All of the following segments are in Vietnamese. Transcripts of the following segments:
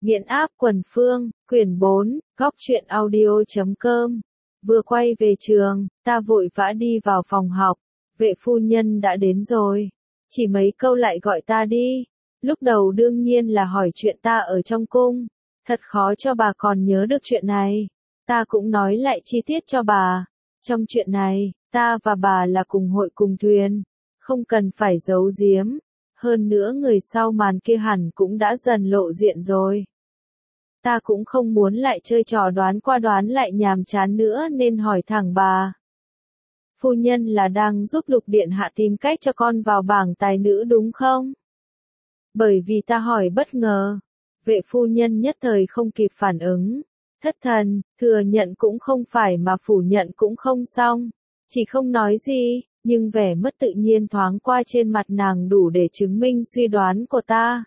Nghiện áp quần phương, quyển 4, góc truyện audio.com. Vừa quay về trường, ta vội vã đi vào phòng học. Vệ phu nhân đã đến rồi. Chỉ mấy câu lại gọi ta đi. Lúc đầu đương nhiên là hỏi chuyện ta ở trong cung. Thật khó cho bà còn nhớ được chuyện này. Ta cũng nói lại chi tiết cho bà. Trong chuyện này, ta và bà là cùng hội cùng thuyền. Không cần phải giấu giếm. Hơn nữa người sau màn kia hẳn cũng đã dần lộ diện rồi. Ta cũng không muốn lại chơi trò đoán qua đoán lại nhàm chán nữa nên hỏi thẳng bà. Phu nhân là đang giúp Lục Điện Hạ tìm cách cho con vào bảng tài nữ đúng không? Bởi vì ta hỏi bất ngờ. Vệ phu nhân nhất thời không kịp phản ứng. Thất thần, thừa nhận cũng không phải mà phủ nhận cũng không xong. Chỉ không nói gì, nhưng vẻ mất tự nhiên thoáng qua trên mặt nàng đủ để chứng minh suy đoán của ta.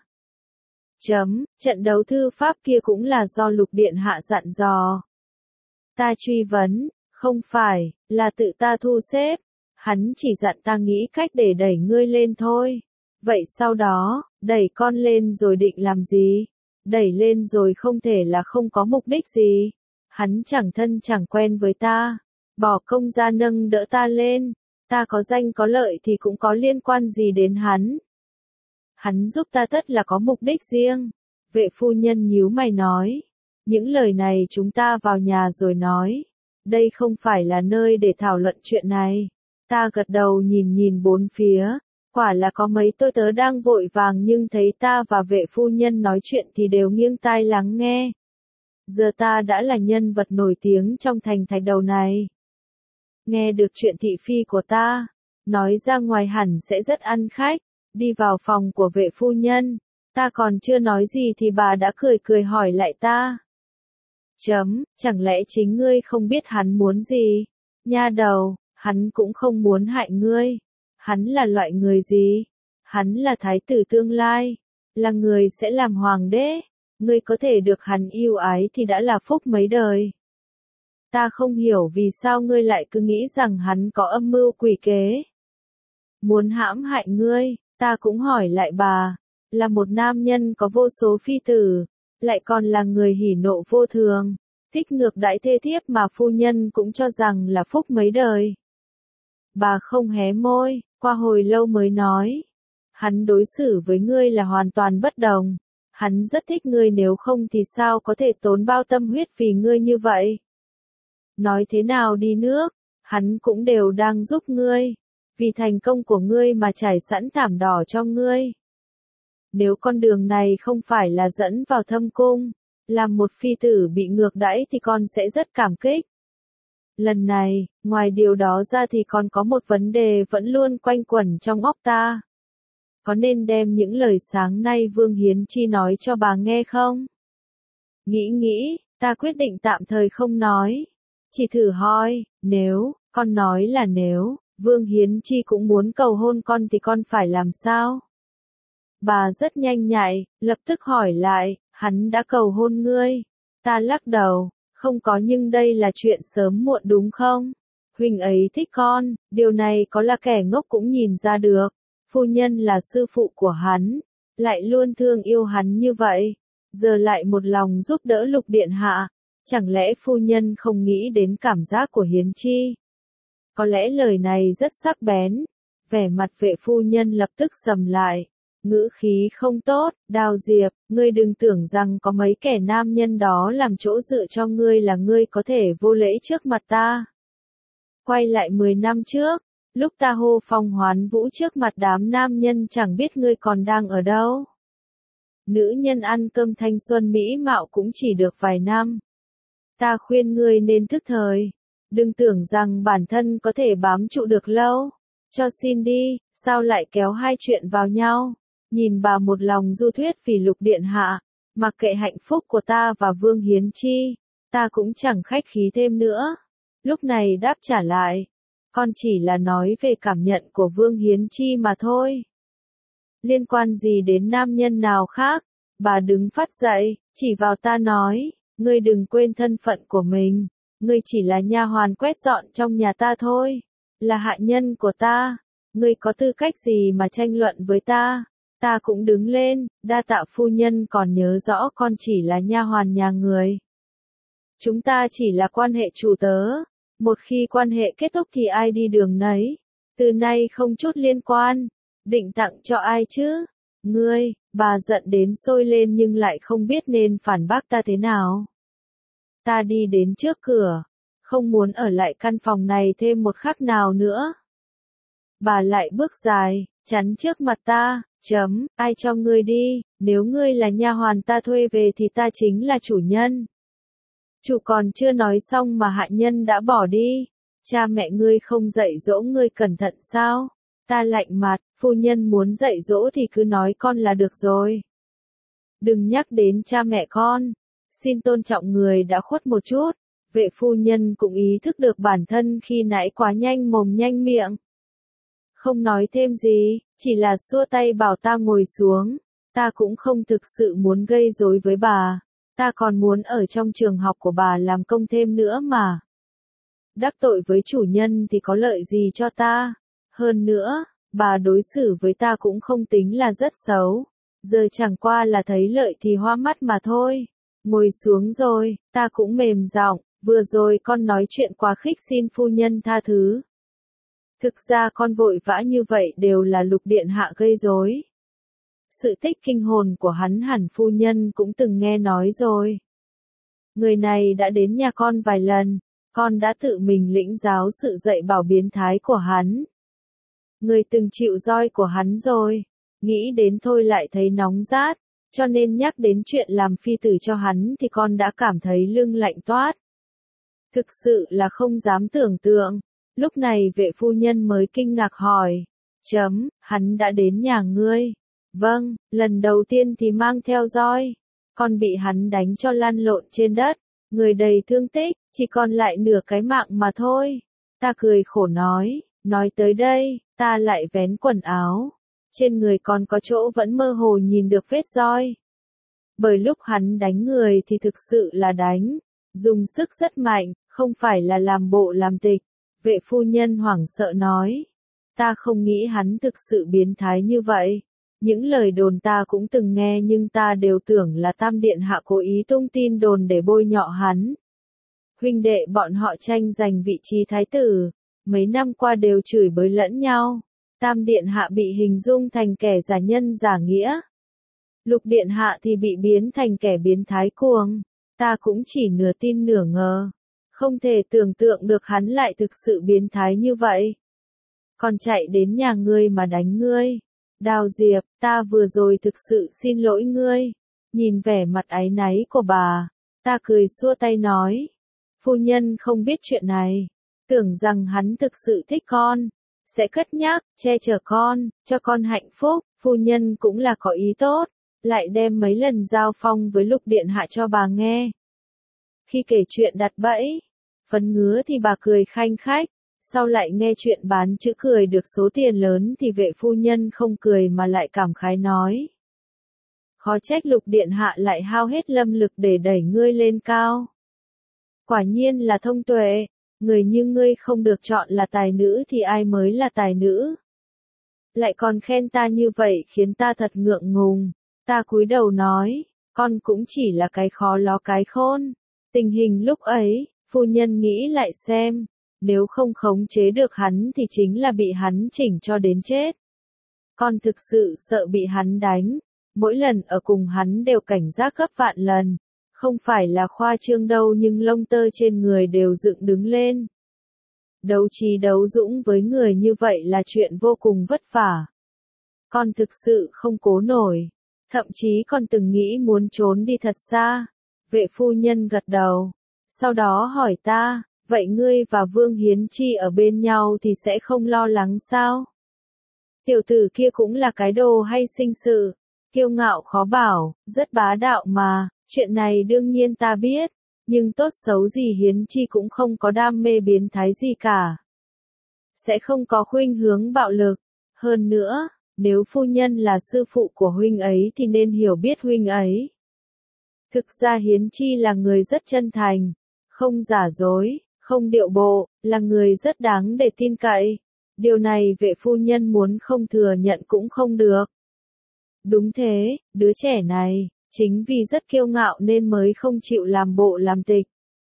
Trận đấu thư pháp kia cũng là do Lục Điện Hạ dặn dò. Ta truy vấn, không phải, là tự ta thu xếp. Hắn chỉ dặn ta nghĩ cách để đẩy ngươi lên thôi. Vậy sau đó, đẩy con lên rồi định làm gì? Đẩy lên rồi không thể là không có mục đích gì. Hắn chẳng thân chẳng quen với ta. Bỏ công ra nâng đỡ ta lên. Ta có danh có lợi thì cũng có liên quan gì đến hắn. Hắn giúp ta tất là có mục đích riêng. Vệ phu nhân nhíu mày nói. Những lời này chúng ta vào nhà rồi nói. Đây không phải là nơi để thảo luận chuyện này. Ta gật đầu nhìn bốn phía. Quả là có mấy tôi tớ đang vội vàng nhưng thấy ta và vệ phu nhân nói chuyện thì đều nghiêng tai lắng nghe. Giờ ta đã là nhân vật nổi tiếng trong thành Thạch Đầu này. Nghe được chuyện thị phi của ta. Nói ra ngoài hẳn sẽ rất ăn khách. Đi vào phòng của vệ phu nhân. Ta còn chưa nói gì thì bà đã cười hỏi lại ta. Chẳng lẽ chính ngươi không biết hắn muốn gì? Nha đầu, hắn cũng không muốn hại ngươi. Hắn là loại người gì? Hắn là thái tử tương lai. Là người sẽ làm hoàng đế. Ngươi có thể được hắn yêu ái thì đã là phúc mấy đời. Ta không hiểu vì sao ngươi lại cứ nghĩ rằng hắn có âm mưu quỷ kế. Muốn hãm hại ngươi, ta cũng hỏi lại bà. Là một nam nhân có vô số phi tử. Lại còn là người hỉ nộ vô thường. Thích ngược đãi thê thiếp mà phu nhân cũng cho rằng là phúc mấy đời. Bà không hé môi, qua hồi lâu mới nói. Hắn đối xử với ngươi là hoàn toàn bất đồng. Hắn rất thích ngươi nếu không thì sao có thể tốn bao tâm huyết vì ngươi như vậy. Nói thế nào đi nước, hắn cũng đều đang giúp ngươi. Vì thành công của ngươi mà trải sẵn thảm đỏ cho ngươi. Nếu con đường này không phải là dẫn vào thâm cung, làm một phi tử bị ngược đãi thì con sẽ rất cảm kích. Lần này, ngoài điều đó ra thì còn có một vấn đề vẫn luôn quanh quẩn trong óc ta. Có nên đem những lời sáng nay Vương Hiến Chi nói cho bà nghe không? Nghĩ, ta quyết định tạm thời không nói. Chỉ thử hỏi, nếu, con nói là nếu, Vương Hiến Chi cũng muốn cầu hôn con thì con phải làm sao? Bà rất nhanh nhạy, lập tức hỏi lại, hắn đã cầu hôn ngươi. Ta lắc đầu, không có nhưng đây là chuyện sớm muộn đúng không? Huynh ấy thích con, điều này có là kẻ ngốc cũng nhìn ra được. Phu nhân là sư phụ của hắn, lại luôn thương yêu hắn như vậy. Giờ lại một lòng giúp đỡ Lục Điện Hạ. Chẳng lẽ phu nhân không nghĩ đến cảm giác của Hiến Chi? Có lẽ lời này rất sắc bén. Vẻ mặt vệ phu nhân lập tức sầm lại. Ngữ khí không tốt, Đào Diệp, ngươi đừng tưởng rằng có mấy kẻ nam nhân đó làm chỗ dựa cho ngươi là ngươi có thể vô lễ trước mặt ta. Quay lại 10 năm trước, lúc ta hô phong hoán vũ trước mặt đám nam nhân chẳng biết ngươi còn đang ở đâu. Nữ nhân ăn cơm thanh xuân mỹ mạo cũng chỉ được vài năm. Ta khuyên ngươi nên thức thời. Đừng tưởng rằng bản thân có thể bám trụ được lâu. Cho xin đi, sao lại kéo hai chuyện vào nhau? Nhìn bà một lòng du thuyết vì Lục Điện Hạ, mặc kệ hạnh phúc của ta và Vương Hiến Chi, ta cũng chẳng khách khí thêm nữa. Lúc này đáp trả lại, con chỉ là nói về cảm nhận của Vương Hiến Chi mà thôi. Liên quan gì đến nam nhân nào khác? Bà đứng phát dậy, chỉ vào ta nói, ngươi đừng quên thân phận của mình, ngươi chỉ là nha hoàn quét dọn trong nhà ta thôi, là hạ nhân của ta, ngươi có tư cách gì mà tranh luận với ta? Ta cũng đứng lên, đa tạ phu nhân còn nhớ rõ con chỉ là nha hoàn nhà người. Chúng ta chỉ là quan hệ chủ tớ, một khi quan hệ kết thúc thì ai đi đường nấy, từ nay không chút liên quan, định tặng cho ai chứ? Ngươi, bà giận đến sôi lên nhưng lại không biết nên phản bác ta thế nào. Ta đi đến trước cửa, không muốn ở lại căn phòng này thêm một khắc nào nữa. Bà lại bước dài, chắn trước mặt ta, ai cho ngươi đi, nếu ngươi là nha hoàn ta thuê về thì ta chính là chủ nhân. Chủ còn chưa nói xong mà hạ nhân đã bỏ đi. Cha mẹ ngươi không dạy dỗ ngươi cẩn thận sao? Ta lạnh mặt, phu nhân muốn dạy dỗ thì cứ nói con là được rồi. Đừng nhắc đến cha mẹ con. Xin tôn trọng người đã khuất một chút. Vệ phu nhân cũng ý thức được bản thân khi nãy quá nhanh mồm nhanh miệng. Không nói thêm gì, chỉ là xua tay bảo ta ngồi xuống. Ta cũng không thực sự muốn gây rối với bà. Ta còn muốn ở trong trường học của bà làm công thêm nữa mà. Đắc tội với chủ nhân thì có lợi gì cho ta? Hơn nữa, bà đối xử với ta cũng không tính là rất xấu. Giờ chẳng qua là thấy lợi thì hoa mắt mà thôi. Ngồi xuống rồi, ta cũng mềm giọng, vừa rồi con nói chuyện quá khích xin phu nhân tha thứ. Thực ra con vội vã như vậy đều là Lục điện hạ gây rối. Sự tích kinh hồn của hắn hẳn phu nhân cũng từng nghe nói rồi. Người này đã đến nhà con vài lần, con đã tự mình lĩnh giáo sự dạy bảo biến thái của hắn. Người từng chịu roi của hắn rồi, nghĩ đến thôi lại thấy nóng rát, cho nên nhắc đến chuyện làm phi tử cho hắn thì con đã cảm thấy lưng lạnh toát. Thực sự là không dám tưởng tượng. Lúc này vệ phu nhân mới kinh ngạc hỏi, hắn đã đến nhà ngươi. Vâng, lần đầu tiên thì mang theo roi, con bị hắn đánh cho lăn lộn trên đất, người đầy thương tích, chỉ còn lại nửa cái mạng mà thôi. Ta cười khổ nói tới đây, ta lại vén quần áo, trên người còn có chỗ vẫn mơ hồ nhìn được vết roi. Bởi lúc hắn đánh người thì thực sự là đánh, dùng sức rất mạnh, không phải là làm bộ làm tịch. Vệ phu nhân hoảng sợ nói, ta không nghĩ hắn thực sự biến thái như vậy. Những lời đồn ta cũng từng nghe nhưng ta đều tưởng là Tam Điện Hạ cố ý tung tin đồn để bôi nhọ hắn. Huynh đệ bọn họ tranh giành vị trí thái tử, mấy năm qua đều chửi bới lẫn nhau. Tam Điện Hạ bị hình dung thành kẻ giả nhân giả nghĩa. Lục Điện Hạ thì bị biến thành kẻ biến thái cuồng. Ta cũng chỉ nửa tin nửa ngờ. Không thể tưởng tượng được hắn lại thực sự biến thái như vậy. Còn chạy đến nhà ngươi mà đánh ngươi. Đào Diệp, ta vừa rồi thực sự xin lỗi ngươi. Nhìn vẻ mặt áy náy của bà, ta cười xua tay nói. Phu nhân không biết chuyện này. Tưởng rằng hắn thực sự thích con. Sẽ cất nhắc, che chở con, cho con hạnh phúc. Phu nhân cũng là có ý tốt. Lại đem mấy lần giao phong với Lục Điện Hạ cho bà nghe. Khi kể chuyện đặt bẫy, phấn ngứa thì bà cười khanh khách. Sau lại nghe chuyện bán chữ cười được số tiền lớn thì vệ phu nhân không cười mà lại cảm khái nói. Khó trách Lục Điện Hạ lại hao hết lâm lực để đẩy ngươi lên cao. Quả nhiên là thông tuệ, người như ngươi không được chọn là tài nữ thì ai mới là tài nữ. Lại còn khen ta như vậy khiến ta thật ngượng ngùng. Ta cúi đầu nói, con cũng chỉ là cái khó ló cái khôn. Tình hình lúc ấy, phu nhân nghĩ lại xem. Nếu không khống chế được hắn thì chính là bị hắn chỉnh cho đến chết. Con thực sự sợ bị hắn đánh. Mỗi lần ở cùng hắn đều cảnh giác gấp vạn lần. Không phải là khoa trương đâu nhưng lông tơ trên người đều dựng đứng lên. Đấu trí đấu dũng với người như vậy là chuyện vô cùng vất vả. Con thực sự không cố nổi. Thậm chí còn từng nghĩ muốn trốn đi thật xa. Vệ phu nhân gật đầu. Sau đó hỏi ta. Vậy ngươi và Vương Hiến Chi ở bên nhau thì sẽ không lo lắng sao? Tiểu tử kia cũng là cái đồ hay sinh sự, kiêu ngạo khó bảo, rất bá đạo mà, chuyện này đương nhiên ta biết, nhưng tốt xấu gì Hiến Chi cũng không có đam mê biến thái gì cả. Sẽ không có khuynh hướng bạo lực, hơn nữa, nếu phu nhân là sư phụ của huynh ấy thì nên hiểu biết huynh ấy. Thực ra Hiến Chi là người rất chân thành, không giả dối. Không điệu bộ, là người rất đáng để tin cậy. Điều này vệ phu nhân muốn không thừa nhận cũng không được. Đúng thế, đứa trẻ này, chính vì rất kiêu ngạo nên mới không chịu làm bộ làm tịch.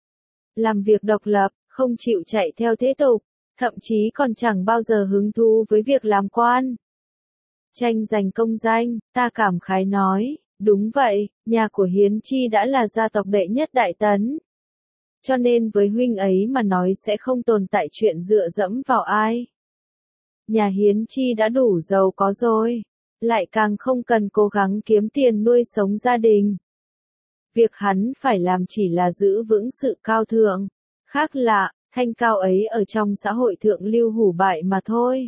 Làm việc độc lập, không chịu chạy theo thế tục, thậm chí còn chẳng bao giờ hứng thú với việc làm quan. Tranh giành công danh, ta cảm khái nói, đúng vậy, nhà của Hiến Chi đã là gia tộc đệ nhất Đại Tấn. Cho nên với huynh ấy mà nói sẽ không tồn tại chuyện dựa dẫm vào ai. Nhà Hiến Chi đã đủ giàu có rồi, lại càng không cần cố gắng kiếm tiền nuôi sống gia đình. Việc hắn phải làm chỉ là giữ vững sự cao thượng, khác lạ, thanh cao ấy ở trong xã hội thượng lưu hủ bại mà thôi.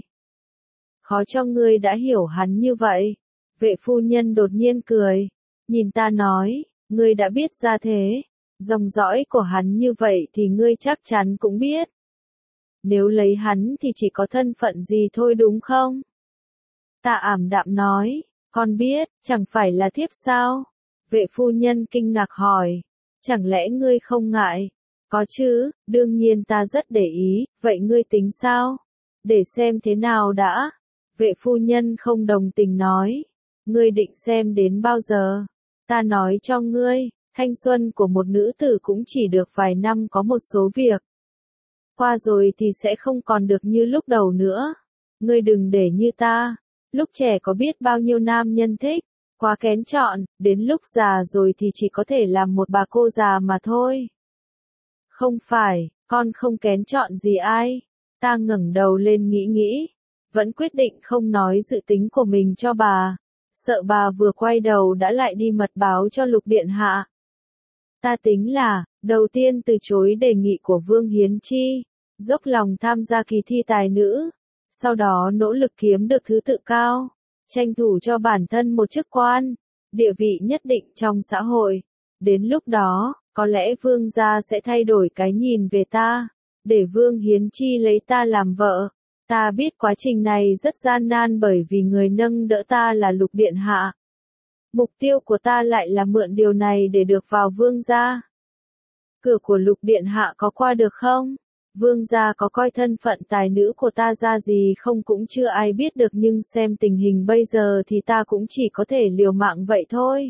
Khó cho ngươi đã hiểu hắn như vậy. Vệ phu nhân đột nhiên cười, nhìn ta nói, ngươi đã biết ra thế, dòng dõi của hắn như vậy thì ngươi chắc chắn cũng biết. Nếu lấy hắn thì chỉ có thân phận gì thôi đúng không? Ta ảm đạm nói, con biết, chẳng phải là thiếp sao? Vệ phu nhân kinh ngạc hỏi, chẳng lẽ ngươi không ngại? Có chứ, đương nhiên ta rất để ý, vậy ngươi tính sao? Để xem thế nào đã. Vệ phu nhân không đồng tình nói, ngươi định xem đến bao giờ? Ta nói cho ngươi, thanh xuân của một nữ tử cũng chỉ được vài năm có một số việc. Qua rồi thì sẽ không còn được như lúc đầu nữa. Ngươi đừng để như ta, lúc trẻ có biết bao nhiêu nam nhân thích, quá kén chọn, đến lúc già rồi thì chỉ có thể làm một bà cô già mà thôi. Không phải, con không kén chọn gì ai. Ta ngẩng đầu lên nghĩ, vẫn quyết định không nói dự tính của mình cho bà, sợ bà vừa quay đầu đã lại đi mật báo cho Lục Điện Hạ. Ta tính là, đầu tiên từ chối đề nghị của Vương Hiến Chi, dốc lòng tham gia kỳ thi tài nữ, sau đó nỗ lực kiếm được thứ tự cao, tranh thủ cho bản thân một chức quan, địa vị nhất định trong xã hội. Đến lúc đó, có lẽ Vương gia sẽ thay đổi cái nhìn về ta, để Vương Hiến Chi lấy ta làm vợ. Ta biết quá trình này rất gian nan bởi vì người nâng đỡ ta là Lục Điện Hạ. Mục tiêu của ta lại là mượn điều này để được vào Vương gia. Cửa của Lục Điện Hạ có qua được không? Vương gia có coi thân phận tài nữ của ta ra gì không cũng chưa ai biết được, nhưng xem tình hình bây giờ thì ta cũng chỉ có thể liều mạng vậy thôi.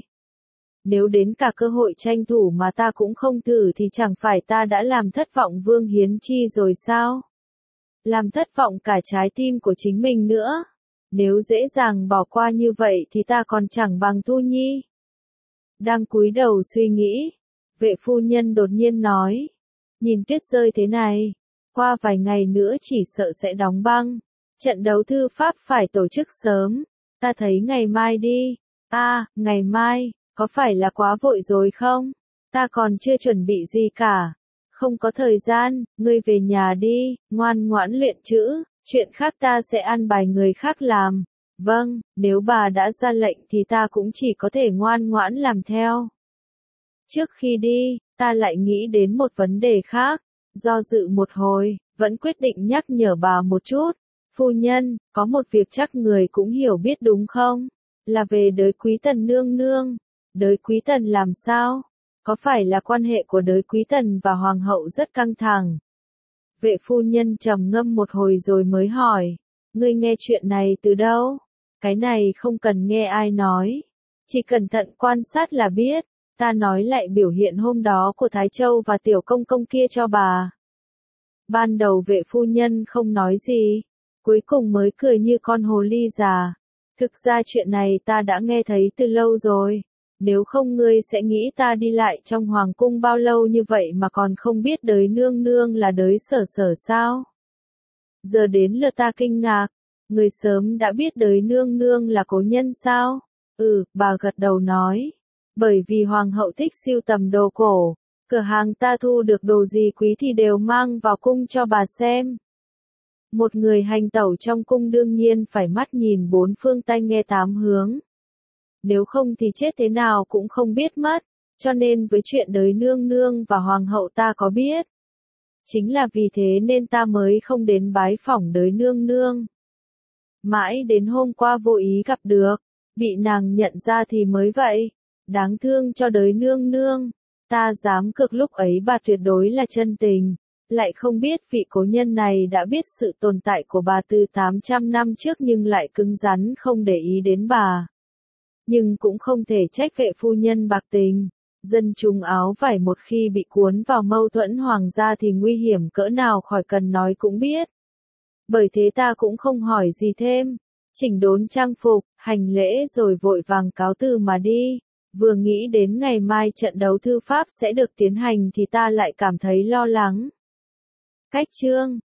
Nếu đến cả cơ hội tranh thủ mà ta cũng không thử thì chẳng phải ta đã làm thất vọng Vương Hiến Chi rồi sao? Làm thất vọng cả trái tim của chính mình nữa. Nếu dễ dàng bỏ qua như vậy thì ta còn chẳng bằng Thu Nhi. Đang cúi đầu suy nghĩ, vệ phu nhân đột nhiên nói, nhìn tuyết rơi thế này, qua vài ngày nữa chỉ sợ sẽ đóng băng. Trận đấu thư pháp phải tổ chức sớm, ta thấy ngày mai đi. Ngày mai, có phải là quá vội rồi không? Ta còn chưa chuẩn bị gì cả. Không có thời gian, ngươi về nhà đi, ngoan ngoãn luyện chữ, chuyện khác ta sẽ an bài người khác làm. Vâng, nếu bà đã ra lệnh thì ta cũng chỉ có thể ngoan ngoãn làm theo. Trước khi đi, ta lại nghĩ đến một vấn đề khác, do dự một hồi, vẫn quyết định nhắc nhở bà một chút. Phu nhân, có một việc chắc người cũng hiểu biết đúng không? Là về đới Quý Tần nương nương. Đới Quý Tần làm sao? Có phải là quan hệ của đới Quý Tần và Hoàng hậu rất căng thẳng? Vệ phu nhân trầm ngâm một hồi rồi mới hỏi, ngươi nghe chuyện này từ đâu? Cái này không cần nghe ai nói, chỉ cẩn thận quan sát là biết. Ta nói lại biểu hiện hôm đó của Thái Châu và tiểu công công kia cho bà. Ban đầu vệ phu nhân không nói gì, cuối cùng mới cười như con hồ ly già. Thực ra chuyện này ta đã nghe thấy từ lâu rồi. Nếu không ngươi sẽ nghĩ ta đi lại trong hoàng cung bao lâu như vậy mà còn không biết đới nương nương là đới Sở Sở sao? Giờ đến lượt ta kinh ngạc, người sớm đã biết đới nương nương là cố nhân sao? Bà gật đầu nói, bởi vì hoàng hậu thích sưu tầm đồ cổ, cửa hàng ta thu được đồ gì quý thì đều mang vào cung cho bà xem. Một người hành tẩu trong cung đương nhiên phải mắt nhìn bốn phương tai nghe tám hướng. Nếu không thì chết thế nào cũng không biết mất, cho nên với chuyện đới nương nương và hoàng hậu ta có biết. Chính là vì thế nên ta mới không đến bái phỏng đới nương nương. Mãi đến hôm qua vô ý gặp được, bị nàng nhận ra thì mới vậy. Đáng thương cho đới nương nương, ta dám cược lúc ấy bà tuyệt đối là chân tình. Lại không biết vị cố nhân này đã biết sự tồn tại của bà từ 800 năm trước nhưng lại cứng rắn không để ý đến bà. Nhưng cũng không thể trách vệ phu nhân bạc tình. Dân chúng áo vải một khi bị cuốn vào mâu thuẫn hoàng gia thì nguy hiểm cỡ nào khỏi cần nói cũng biết. Bởi thế ta cũng không hỏi gì thêm. Chỉnh đốn trang phục, hành lễ rồi vội vàng cáo từ mà đi. Vừa nghĩ đến ngày mai trận đấu thư pháp sẽ được tiến hành thì ta lại cảm thấy lo lắng. Cách chương